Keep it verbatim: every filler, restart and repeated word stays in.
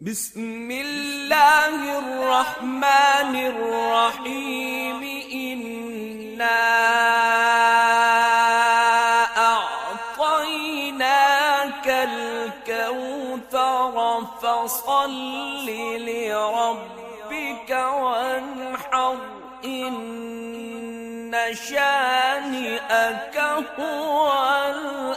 بسم الله الرحمن الرحيم. إنا أعطيناك الكوثر فصل لربك وانحر إن شانئك هو